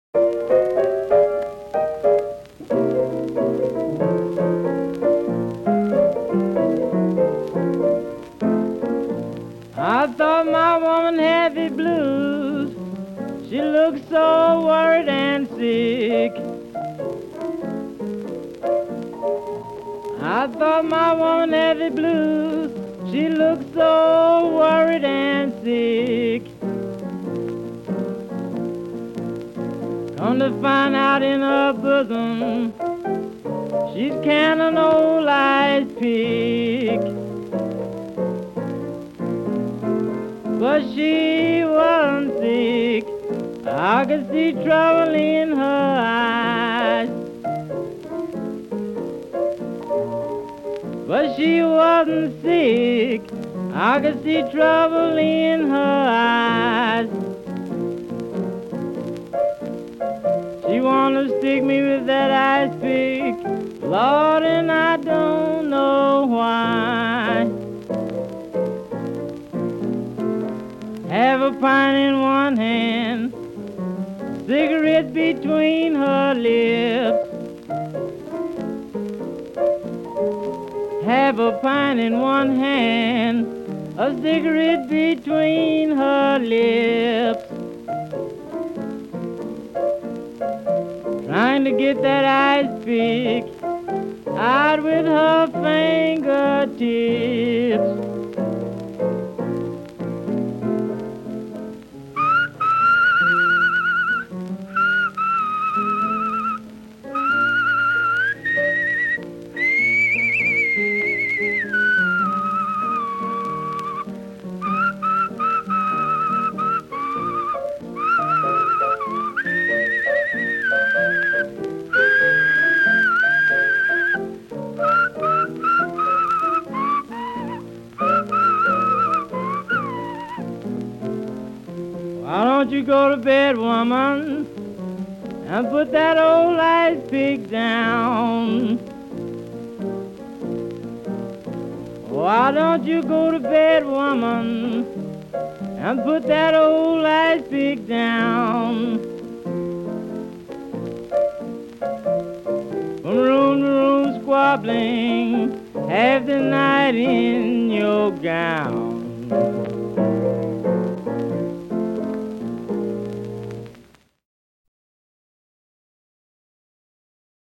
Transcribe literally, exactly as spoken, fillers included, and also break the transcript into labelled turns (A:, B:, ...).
A: I thought my woman had the blues. She looked so worried and sick. I thought my woman had the blues. She looked so worried and sick. Come to find out in her bosom, she's canning old ice pick. But she wasn't sick. I could see trouble in her eyes. But she wasn't sick. I could see trouble in her eyes. She wanted to stick me with that ice pick, Lord, and I don't know why. Have a pint in one hand, cigarette between her lips. Have a pint in one hand, a cigarette between her lips. Trying to get that ice pick out with her fingertips. Why don't you go to bed, woman, and put that old ice pick down? Why don't you go to bed, woman, and put that old ice pick down? From room to room squabbling, half the night in your gown.